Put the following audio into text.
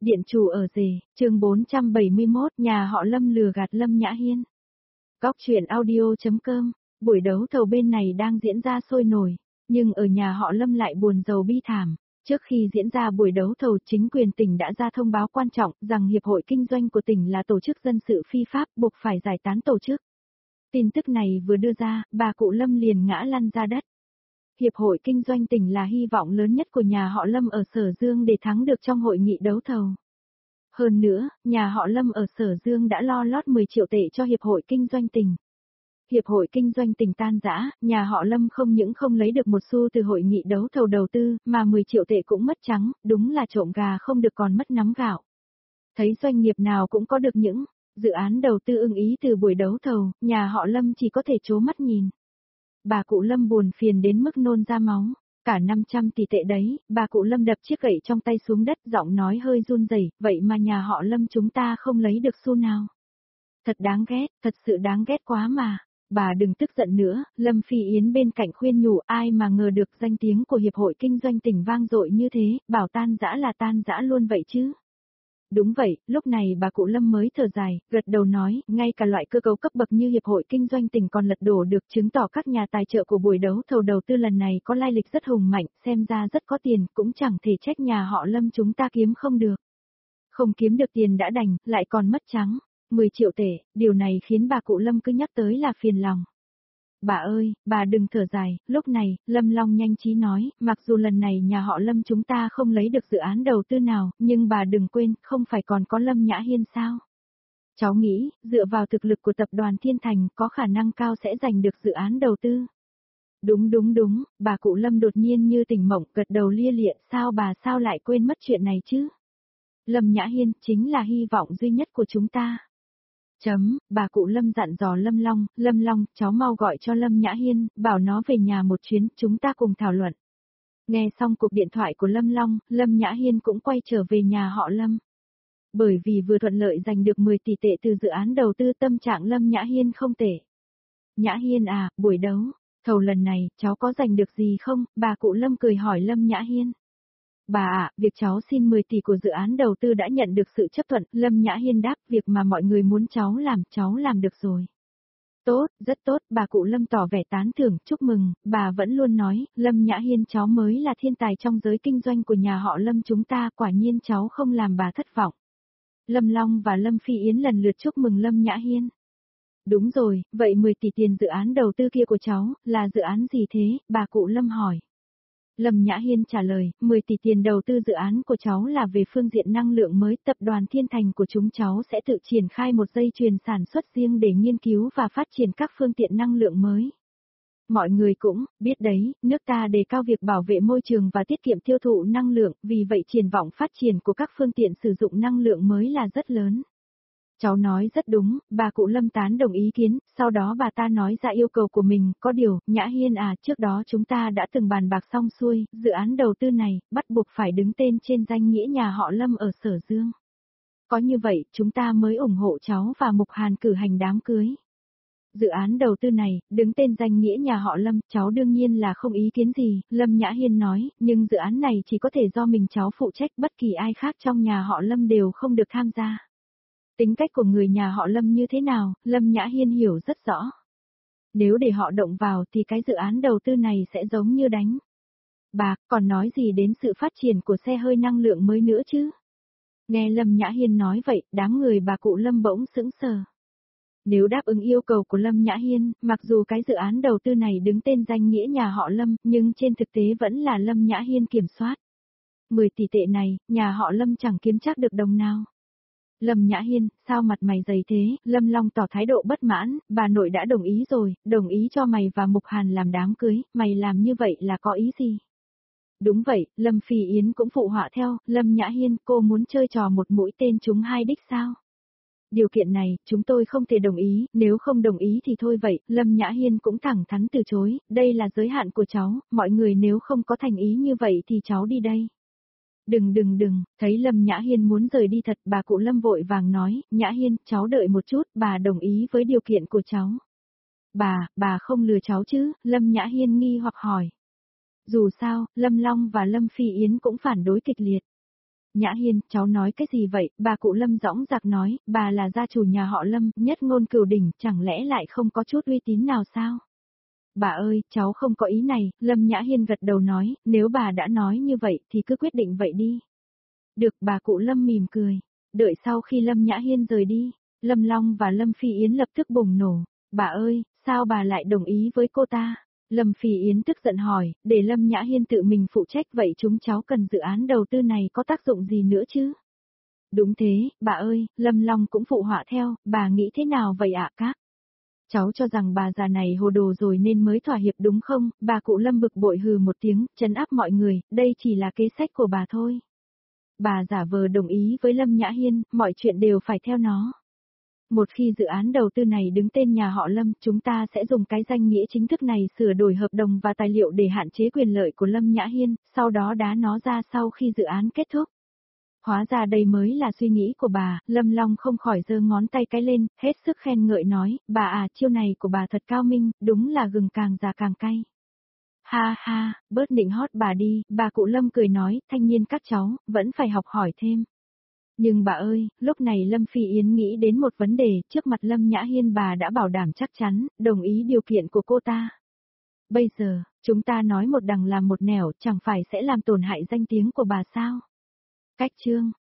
Điện chủ ở rể, chương 471, nhà họ Lâm lừa gạt Lâm Nhã Hiên. Góc truyện audio.com, buổi đấu thầu bên này đang diễn ra sôi nổi, nhưng ở nhà họ Lâm lại buồn rầu bi thảm. Trước khi diễn ra buổi đấu thầu, chính quyền tỉnh đã ra thông báo quan trọng rằng Hiệp hội Kinh doanh của tỉnh là tổ chức dân sự phi pháp, buộc phải giải tán tổ chức. Tin tức này vừa đưa ra, bà cụ Lâm liền ngã lăn ra đất. Hiệp hội Kinh doanh tỉnh là hy vọng lớn nhất của nhà họ Lâm ở Sở Dương để thắng được trong hội nghị đấu thầu. Hơn nữa, nhà họ Lâm ở Sở Dương đã lo lót 10 triệu tệ cho Hiệp hội Kinh doanh tỉnh. Hiệp hội Kinh doanh tỉnh tan rã, nhà họ Lâm không những không lấy được một xu từ hội nghị đấu thầu đầu tư, mà 10 triệu tệ cũng mất trắng, đúng là trộm gà không được còn mất nắm gạo. Thấy doanh nghiệp nào cũng có được những dự án đầu tư ưng ý từ buổi đấu thầu, nhà họ Lâm chỉ có thể trố mắt nhìn. Bà cụ Lâm buồn phiền đến mức nôn ra máu. Cả 500 tỷ tệ đấy, bà cụ Lâm đập chiếc gậy trong tay xuống đất, giọng nói hơi run rẩy, vậy mà nhà họ Lâm chúng ta không lấy được xu nào. Thật đáng ghét, thật sự đáng ghét quá mà. Bà đừng tức giận nữa, Lâm Phi Yến bên cạnh khuyên nhủ, ai mà ngờ được danh tiếng của Hiệp hội Kinh doanh tỉnh vang dội như thế, bảo tan rã là tan rã luôn vậy chứ. Đúng vậy, lúc này bà cụ Lâm mới thở dài, gật đầu nói, ngay cả loại cơ cấu cấp bậc như Hiệp hội Kinh doanh tỉnh còn lật đổ được, chứng tỏ các nhà tài trợ của buổi đấu thầu đầu tư lần này có lai lịch rất hùng mạnh, xem ra rất có tiền, cũng chẳng thể trách nhà họ Lâm chúng ta kiếm không được. Không kiếm được tiền đã đành, lại còn mất trắng, 10 triệu tệ, điều này khiến bà cụ Lâm cứ nhắc tới là phiền lòng. Bà ơi, bà đừng thở dài, lúc này, Lâm Long nhanh trí nói, mặc dù lần này nhà họ Lâm chúng ta không lấy được dự án đầu tư nào, nhưng bà đừng quên, không phải còn có Lâm Nhã Hiên sao? Cháu nghĩ, dựa vào thực lực của tập đoàn Thiên Thành, có khả năng cao sẽ giành được dự án đầu tư. Đúng, bà cụ Lâm đột nhiên như tỉnh mộng, gật đầu lia lịa, sao lại quên mất chuyện này chứ? Lâm Nhã Hiên chính là hy vọng duy nhất của chúng ta. Bà cụ Lâm dặn dò Lâm Long, cháu mau gọi cho Lâm Nhã Hiên, bảo nó về nhà một chuyến, chúng ta cùng thảo luận. Nghe xong cuộc điện thoại của Lâm Long, Lâm Nhã Hiên cũng quay trở về nhà họ Lâm. Bởi vì vừa thuận lợi giành được 10 tỷ tệ từ dự án đầu tư, tâm trạng Lâm Nhã Hiên không tệ. Nhã Hiên à, buổi đấu thầu lần này, cháu có giành được gì không? Bà cụ Lâm cười hỏi Lâm Nhã Hiên. Bà ạ, việc cháu xin 10 tỷ của dự án đầu tư đã nhận được sự chấp thuận, Lâm Nhã Hiên đáp, việc mà mọi người muốn cháu làm được rồi. Tốt, rất tốt, bà cụ Lâm tỏ vẻ tán thưởng, chúc mừng, bà vẫn luôn nói, Lâm Nhã Hiên cháu mới là thiên tài trong giới kinh doanh của nhà họ Lâm chúng ta, quả nhiên cháu không làm bà thất vọng. Lâm Long và Lâm Phi Yến lần lượt chúc mừng Lâm Nhã Hiên. Đúng rồi, vậy 10 tỷ tiền dự án đầu tư kia của cháu, là dự án gì thế, bà cụ Lâm hỏi. Lâm Nhã Hiên trả lời, 10 tỷ tiền đầu tư dự án của cháu là về phương diện năng lượng mới, tập đoàn Thiên Thành của chúng cháu sẽ tự triển khai một dây chuyền sản xuất riêng để nghiên cứu và phát triển các phương tiện năng lượng mới. Mọi người cũng biết đấy, nước ta đề cao việc bảo vệ môi trường và tiết kiệm tiêu thụ năng lượng, vì vậy triển vọng phát triển của các phương tiện sử dụng năng lượng mới là rất lớn. Cháu nói rất đúng, bà cụ Lâm tán đồng ý kiến, sau đó bà ta nói ra yêu cầu của mình, có điều, Nhã Hiên à, trước đó chúng ta đã từng bàn bạc xong xuôi, dự án đầu tư này, bắt buộc phải đứng tên trên danh nghĩa nhà họ Lâm ở Sở Dương. Có như vậy, chúng ta mới ủng hộ cháu và Mục Hàn cử hành đám cưới. Dự án đầu tư này, đứng tên danh nghĩa nhà họ Lâm, cháu đương nhiên là không ý kiến gì, Lâm Nhã Hiên nói, nhưng dự án này chỉ có thể do mình cháu phụ trách, bất kỳ ai khác trong nhà họ Lâm đều không được tham gia. Tính cách của người nhà họ Lâm như thế nào, Lâm Nhã Hiên hiểu rất rõ. Nếu để họ động vào thì cái dự án đầu tư này sẽ giống như đánh bạc, còn nói gì đến sự phát triển của xe hơi năng lượng mới nữa chứ. Nghe Lâm Nhã Hiên nói vậy, đám người bà cụ Lâm bỗng sững sờ. Nếu đáp ứng yêu cầu của Lâm Nhã Hiên, mặc dù cái dự án đầu tư này đứng tên danh nghĩa nhà họ Lâm, nhưng trên thực tế vẫn là Lâm Nhã Hiên kiểm soát. 10 tỷ tệ này, nhà họ Lâm chẳng kiếm chắc được đồng nào. Lâm Nhã Hiên, sao mặt mày dày thế? Lâm Long tỏ thái độ bất mãn, bà nội đã đồng ý rồi, đồng ý cho mày và Mục Hàn làm đám cưới, mày làm như vậy là có ý gì? Đúng vậy, Lâm Phi Yến cũng phụ họa theo, Lâm Nhã Hiên, cô muốn chơi trò một mũi tên trúng hai đích sao? Điều kiện này, chúng tôi không thể đồng ý, nếu không đồng ý thì thôi vậy, Lâm Nhã Hiên cũng thẳng thắn từ chối, đây là giới hạn của cháu, mọi người nếu không có thành ý như vậy thì cháu đi đây. Đừng, thấy Lâm Nhã Hiên muốn rời đi thật, bà cụ Lâm vội vàng nói, Nhã Hiên, cháu đợi một chút, bà đồng ý với điều kiện của cháu. Bà không lừa cháu chứ, Lâm Nhã Hiên nghi hoặc hỏi. Dù sao, Lâm Long và Lâm Phi Yến cũng phản đối kịch liệt. Nhã Hiên, cháu nói cái gì vậy? Bà cụ Lâm dõng dạc nói, bà là gia chủ nhà họ Lâm, nhất ngôn cửu đỉnh, chẳng lẽ lại không có chút uy tín nào sao? Bà ơi, cháu không có ý này, Lâm Nhã Hiên gật đầu nói, nếu bà đã nói như vậy thì cứ quyết định vậy đi. Được, bà cụ Lâm mỉm cười. Đợi sau khi Lâm Nhã Hiên rời đi, Lâm Long và Lâm Phi Yến lập tức bùng nổ. Bà ơi, sao bà lại đồng ý với cô ta? Lâm Phi Yến tức giận hỏi, để Lâm Nhã Hiên tự mình phụ trách vậy chúng cháu cần dự án đầu tư này có tác dụng gì nữa chứ? Đúng thế, bà ơi, Lâm Long cũng phụ họa theo, bà nghĩ thế nào vậy ạ các? Cháu cho rằng bà già này hồ đồ rồi nên mới thỏa hiệp đúng không? Bà cụ Lâm bực bội hừ một tiếng, trấn áp mọi người, đây chỉ là kế sách của bà thôi. Bà giả vờ đồng ý với Lâm Nhã Hiên, mọi chuyện đều phải theo nó. Một khi dự án đầu tư này đứng tên nhà họ Lâm, chúng ta sẽ dùng cái danh nghĩa chính thức này sửa đổi hợp đồng và tài liệu để hạn chế quyền lợi của Lâm Nhã Hiên, sau đó đá nó ra sau khi dự án kết thúc. Hóa ra đây mới là suy nghĩ của bà, Lâm Long không khỏi giơ ngón tay cái lên, hết sức khen ngợi nói, bà à, chiêu này của bà thật cao minh, đúng là gừng càng già càng cay. Ha ha, bớt nịnh hót bà đi, bà cụ Lâm cười nói, thanh niên các cháu, vẫn phải học hỏi thêm. Nhưng bà ơi, lúc này Lâm Phi Yến nghĩ đến một vấn đề, trước mặt Lâm Nhã Hiên bà đã bảo đảm chắc chắn, đồng ý điều kiện của cô ta. Bây giờ, chúng ta nói một đằng làm một nẻo, chẳng phải sẽ làm tổn hại danh tiếng của bà sao? Cách chương